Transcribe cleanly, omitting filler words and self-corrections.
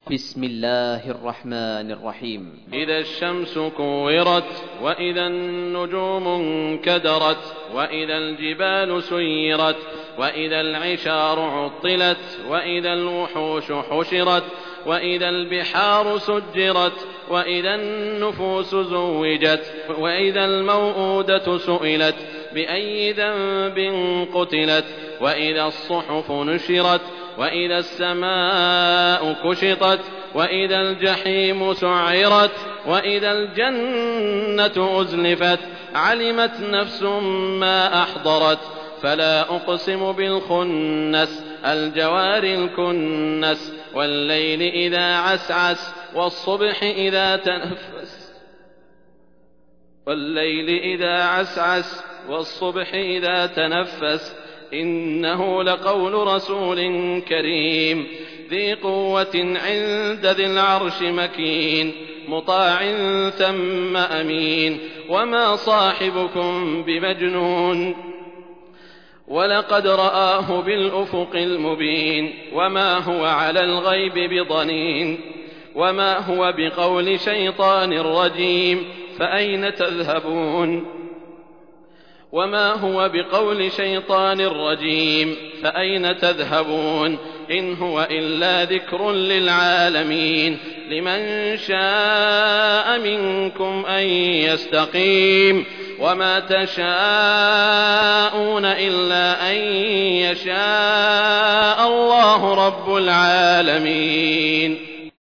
بسم الله الرحمن الرحيم. إذا الشمس كورت وإذا النجوم انكدرت وإذا الجبال سيرت وإذا العشار عطلت وإذا الوحوش حشرت وإذا البحار سجرت وإذا النفوس زوجت وإذا الموءودة سئلت بأي ذنب قتلت وإذا الصحف نشرت وإذا السماء كشطت وإذا الجحيم سعرت وإذا الجنة أزلفت علمت نفس ما أحضرت فلا أقسم بالخنس الجوار الكنس والليل إذا عسعس والصبح إذا تنفس إنه لقول رسول كريم ذي قوة عند ذي العرش مكين مطاع ثم أمين وما صاحبكم بمجنون ولقد رآه بالأفق المبين وما هو على الغيب بضنين وما هو بقول شيطان رجيم فأين تذهبون إن هو إلا ذكر للعالمين لمن شاء منكم أن يستقيم وما تشاءون إلا أن يشاء الله رب العالمين.